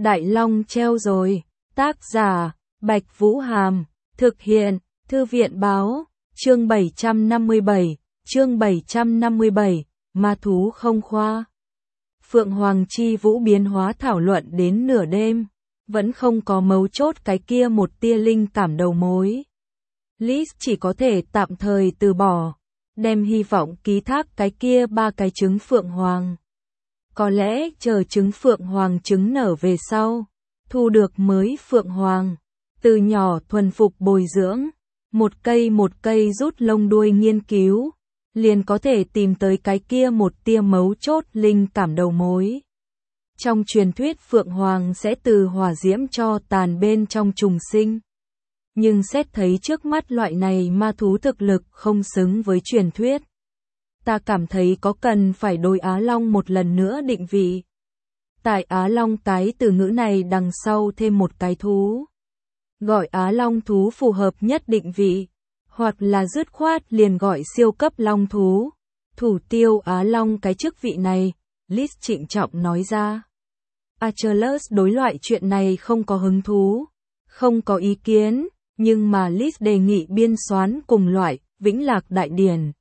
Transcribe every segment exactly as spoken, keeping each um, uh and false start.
Đại Long treo rồi. Tác giả, Bạch Vũ Hàm. Thực hiện, Thư viện Báo. Chương bảy trăm năm mươi bảy. Chương bảy trăm năm mươi bảy. Ma thú không khoa. Phượng Hoàng Chi Vũ biến hóa thảo luận đến nửa đêm. Vẫn không có mấu chốt cái kia một tia linh cảm đầu mối. Liz chỉ có thể tạm thời từ bỏ. Đem hy vọng ký thác cái kia ba cái trứng Phượng Hoàng. Có lẽ chờ trứng Phượng Hoàng trứng nở về sau. Thu được mới Phượng Hoàng. Từ nhỏ thuần phục bồi dưỡng. Một cây một cây rút lông đuôi nghiên cứu. Liền có thể tìm tới cái kia một tia mấu chốt linh cảm đầu mối. Trong truyền thuyết Phượng Hoàng sẽ từ hỏa diễm cho tàn bên trong trùng sinh. Nhưng xét thấy trước mắt loại này ma thú thực lực không xứng với truyền thuyết. Ta cảm thấy có cần phải đối Á Long một lần nữa định vị. Tại Á Long cái từ ngữ này đằng sau thêm một cái thú. Gọi Á Long thú phù hợp nhất định vị. Hoặc là dứt khoát liền gọi siêu cấp long thú. Thủ tiêu Á Long cái chức vị này, Liz trịnh trọng nói ra. Achilles đối loại chuyện này không có hứng thú, không có ý kiến, nhưng mà Liz đề nghị biên soán cùng loại, Vĩnh Lạc Đại Điển.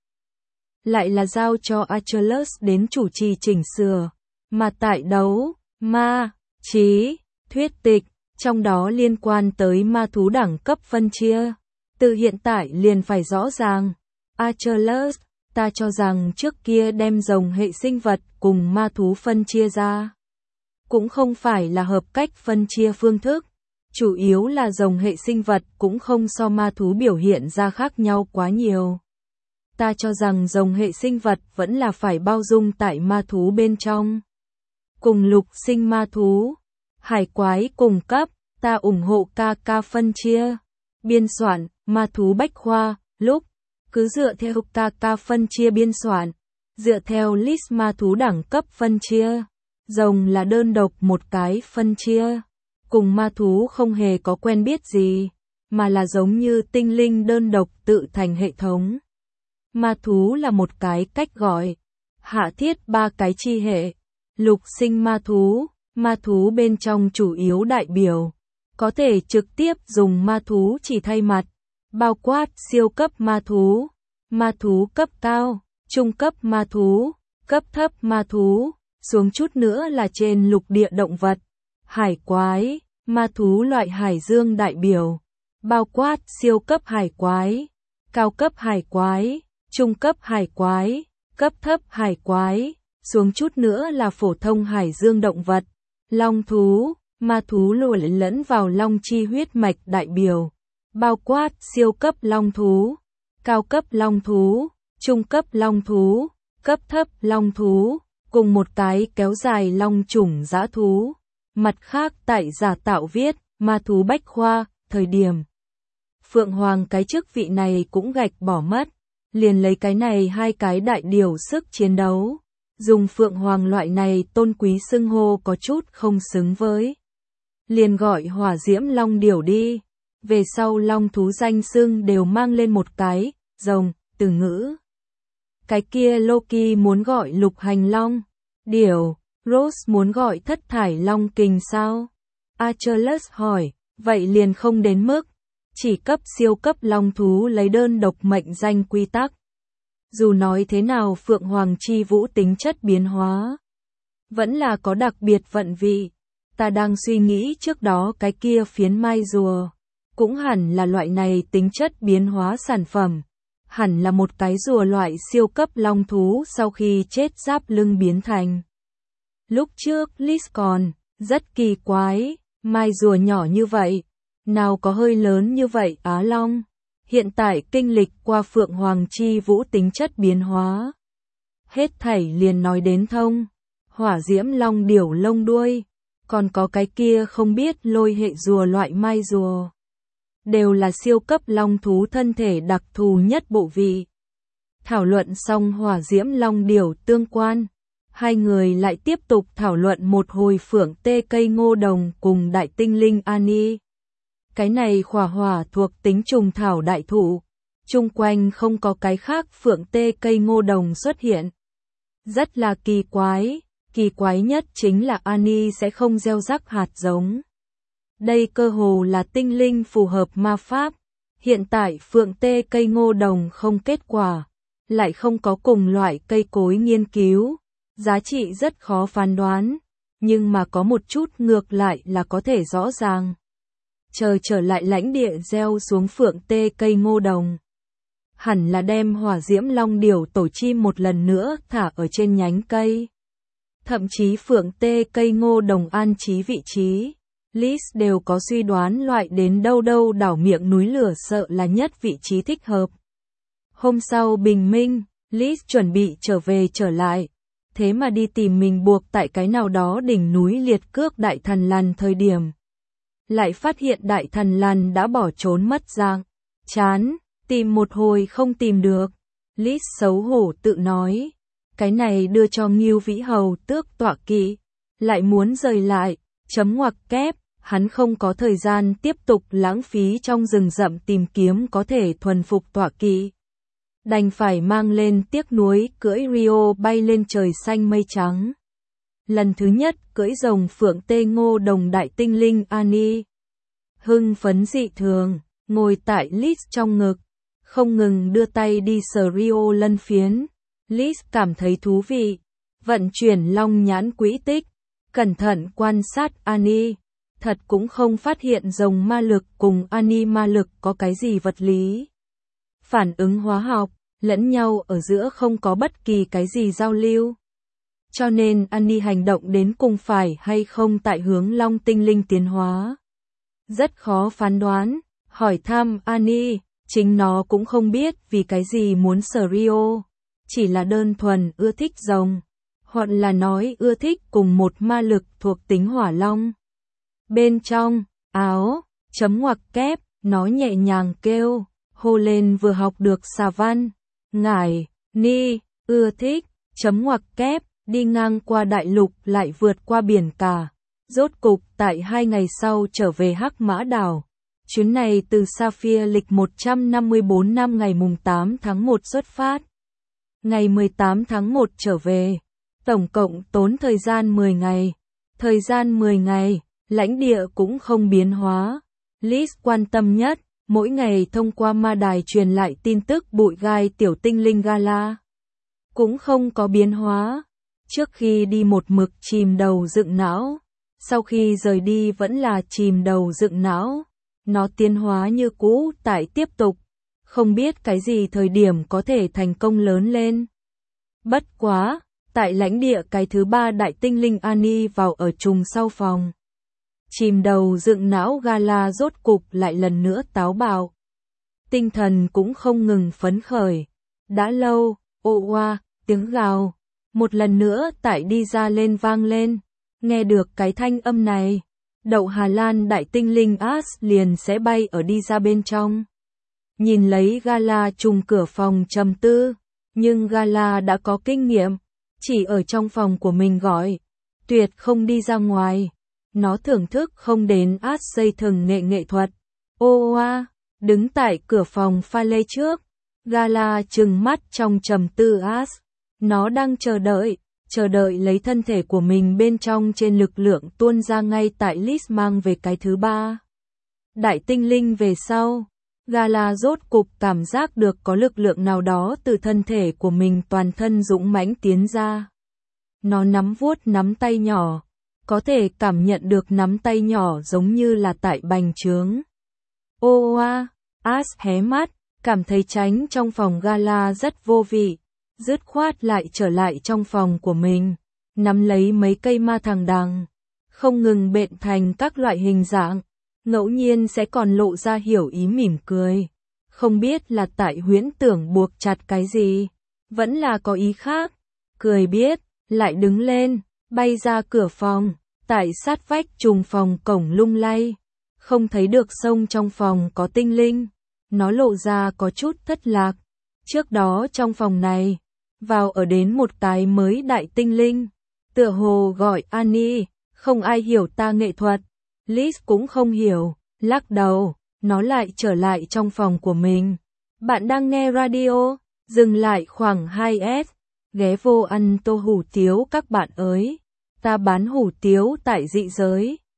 Lại là giao cho Achilles đến chủ trì chỉnh sửa, mà tại đấu, ma, trí, thuyết tịch, trong đó liên quan tới ma thú đẳng cấp phân chia. Từ hiện tại liền phải rõ ràng. Achilles, ta cho rằng trước kia đem rồng hệ sinh vật cùng ma thú phân chia ra. Cũng không phải là hợp cách phân chia phương thức. Chủ yếu là rồng hệ sinh vật cũng không so ma thú biểu hiện ra khác nhau quá nhiều. Ta cho rằng rồng hệ sinh vật vẫn là phải bao dung tại ma thú bên trong. Cùng lục sinh ma thú, hải quái cùng cấp, ta ủng hộ ca ca phân chia. Biên soạn, ma thú bách khoa, lúc, cứ dựa theo ca ca phân chia biên soạn, dựa theo list ma thú đẳng cấp phân chia. Rồng là đơn độc một cái phân chia, cùng ma thú không hề có quen biết gì, mà là giống như tinh linh đơn độc tự thành hệ thống. Ma thú là một cái cách gọi, hạ thiết ba cái chi hệ, lục sinh ma thú, ma thú bên trong chủ yếu đại biểu, có thể trực tiếp dùng ma thú chỉ thay mặt, bao quát siêu cấp ma thú, ma thú cấp cao, trung cấp ma thú, cấp thấp ma thú. Xuống chút nữa là trên lục địa động vật, hải quái, ma thú loại hải dương đại biểu, bao quát siêu cấp hải quái, cao cấp hải quái, trung cấp hải quái, cấp thấp hải quái, xuống chút nữa là phổ thông hải dương động vật, long thú, ma thú luồn lẫn vào long chi huyết mạch đại biểu, bao quát siêu cấp long thú, cao cấp long thú, trung cấp long thú, cấp thấp long thú. Cùng một cái kéo dài long chủng dã thú. Mặt khác tại giả tạo viết, ma thú bách khoa, thời điểm. Phượng Hoàng cái chức vị này cũng gạch bỏ mất. Liền lấy cái này hai cái đại điều sức chiến đấu. Dùng Phượng Hoàng loại này tôn quý xưng hô có chút không xứng với. Liền gọi hỏa diễm long điểu đi. Về sau long thú danh xưng đều mang lên một cái, rồng, từ ngữ. Cái kia Loki muốn gọi lục hành long, điểu, Rose muốn gọi thất thải long kình sao? Achilles hỏi, vậy liền không đến mức, chỉ cấp siêu cấp long thú lấy đơn độc mệnh danh quy tắc. Dù nói thế nào Phượng Hoàng Chi Vũ tính chất biến hóa, vẫn là có đặc biệt vận vị. Ta đang suy nghĩ trước đó cái kia phiến mai rùa, cũng hẳn là loại này tính chất biến hóa sản phẩm. Hẳn là một cái rùa loại siêu cấp long thú sau khi chết giáp lưng biến thành. Lúc trước Liz còn rất kỳ quái, mai rùa nhỏ như vậy, nào có hơi lớn như vậy Á Long. Hiện tại kinh lịch qua Phượng Hoàng Chi Vũ tính chất biến hóa. Hết thảy liền nói đến thông, hỏa diễm long điểu lông đuôi, còn có cái kia không biết lôi hệ rùa loại mai rùa. Đều là siêu cấp long thú thân thể đặc thù nhất bộ vị. Thảo luận xong hỏa diễm long điểu tương quan, hai người lại tiếp tục thảo luận một hồi phượng tê cây ngô đồng cùng đại tinh linh Ani. Cái này khỏa hỏa thuộc tính trùng thảo đại thụ, chung quanh không có cái khác phượng tê cây ngô đồng xuất hiện. Rất là kỳ quái, Kỳ quái nhất chính là Annie sẽ không gieo rắc hạt giống. Đây cơ hồ là tinh linh phù hợp ma pháp. Hiện tại phượng tê cây ngô đồng không kết quả, lại không có cùng loại cây cối nghiên cứu, giá trị rất khó phán đoán, nhưng mà có một chút ngược lại là có thể rõ ràng. Chờ trở lại lãnh địa gieo xuống phượng tê cây ngô đồng. Hẳn là đem hỏa diễm long điểu tổ chim một lần nữa thả ở trên nhánh cây. Thậm chí phượng tê cây ngô đồng an trí vị trí. Liz đều có suy đoán loại đến đâu đâu đảo miệng núi lửa sợ là nhất vị trí thích hợp. Hôm sau bình minh, Liz chuẩn bị trở về trở lại. Thế mà đi tìm mình buộc tại cái nào đó đỉnh núi liệt cước đại thần lằn thời điểm. Lại phát hiện đại thần lằn đã bỏ trốn mất dạng. Chán, tìm một hồi không tìm được. Liz xấu hổ tự nói. Cái này đưa cho Ngưu Vĩ Hầu tước tọa kỵ. Lại muốn rời lại, chấm ngoặc kép. Hắn không có thời gian tiếp tục lãng phí trong rừng rậm tìm kiếm có thể thuần phục tọa kỵ. Đành phải mang lên tiếc nuối cưỡi Rio bay lên trời xanh mây trắng. Lần thứ nhất cưỡi rồng phượng tê ngô đồng đại tinh linh Annie. Hưng phấn dị thường, ngồi tại Liz trong ngực, không ngừng đưa tay đi sờ Rio lân phiến. Liz cảm thấy thú vị, vận chuyển long nhãn quỹ tích, cẩn thận quan sát Annie. Thật cũng không phát hiện rồng ma lực cùng Annie ma lực có cái gì vật lý. Phản ứng hóa học, lẫn nhau ở giữa không có bất kỳ cái gì giao lưu. Cho nên Annie hành động đến cùng phải hay không tại hướng long tinh linh tiến hóa. Rất khó phán đoán, hỏi thăm Annie, chính nó cũng không biết vì cái gì muốn sờ Rio. Chỉ là đơn thuần ưa thích rồng, hoặc là nói ưa thích cùng một ma lực thuộc tính hỏa long. Bên trong, áo, chấm ngoặc kép, nó nhẹ nhàng kêu, hô lên vừa học được xà văn. Ngải, ni, ưa thích, chấm ngoặc kép, đi ngang qua đại lục lại vượt qua biển cả. Rốt cục tại hai ngày sau trở về Hắc Mã Đảo. Chuyến này từ Sapphire lịch một trăm năm mươi bốn năm ngày mùng tám tháng một xuất phát. Ngày mười tám tháng một trở về. Tổng cộng tốn thời gian mười ngày. Thời gian mười ngày. Lãnh địa cũng không biến hóa. Liz quan tâm nhất, mỗi ngày thông qua ma đài truyền lại tin tức bụi gai tiểu tinh linh Gala. Cũng không có biến hóa. Trước khi đi một mực chìm đầu dựng não. Sau khi rời đi vẫn là chìm đầu dựng não. Nó tiến hóa như cũ tại tiếp tục. Không biết cái gì thời điểm có thể thành công lớn lên. Bất quá, tại lãnh địa cái thứ ba đại tinh linh Annie vào ở trùng sau phòng. Chìm đầu dựng não Gala rốt cục lại lần nữa táo bạo. Tinh thần cũng không ngừng phấn khởi. Đã lâu, ô oa, tiếng gào. Một lần nữa tại đi ra lên vang lên. Nghe được cái thanh âm này. Đậu Hà Lan đại tinh linh As liền sẽ bay ở đi ra bên trong. Nhìn lấy Gala trùng cửa phòng trầm tư. Nhưng Gala đã có kinh nghiệm. Chỉ ở trong phòng của mình gọi. Tuyệt không đi ra ngoài. Nó thưởng thức không đến As dây thừng nghệ nghệ thuật. Ô oa, đứng tại cửa phòng pha lê trước. Gala trừng mắt trong trầm tư As. Nó đang chờ đợi, chờ đợi lấy thân thể của mình bên trong trên lực lượng tuôn ra ngay tại Liz mang về cái thứ ba. Đại tinh linh về sau. Gala rốt cục cảm giác được có lực lượng nào đó từ thân thể của mình toàn thân dũng mãnh tiến ra. Nó nắm vuốt nắm tay nhỏ. Có thể cảm nhận được nắm tay nhỏ giống như là tại bành trướng. Ô oa, As hé mắt, cảm thấy tránh trong phòng Gala rất vô vị. Dứt khoát lại trở lại trong phòng của mình. Nắm lấy mấy cây ma thằng đằng. Không ngừng bện thành các loại hình dạng. Ngẫu nhiên sẽ còn lộ ra hiểu ý mỉm cười. Không biết là tại huyễn tưởng buộc chặt cái gì. Vẫn là có ý khác. Cười biết, lại đứng lên, bay ra cửa phòng. Tại sát vách trùng phòng cổng lung lay. Không thấy được sông trong phòng có tinh linh. Nó lộ ra có chút thất lạc. Trước đó trong phòng này, vào ở đến một cái mới đại tinh linh. Tựa hồ gọi Annie, không ai hiểu ta nghệ thuật. Liz cũng không hiểu, lắc đầu, nó lại trở lại trong phòng của mình. Bạn đang nghe radio, dừng lại khoảng hai S, ghé vô ăn tô hủ tiếu các bạn ơi. Ta bán hủ tiếu tại dị giới.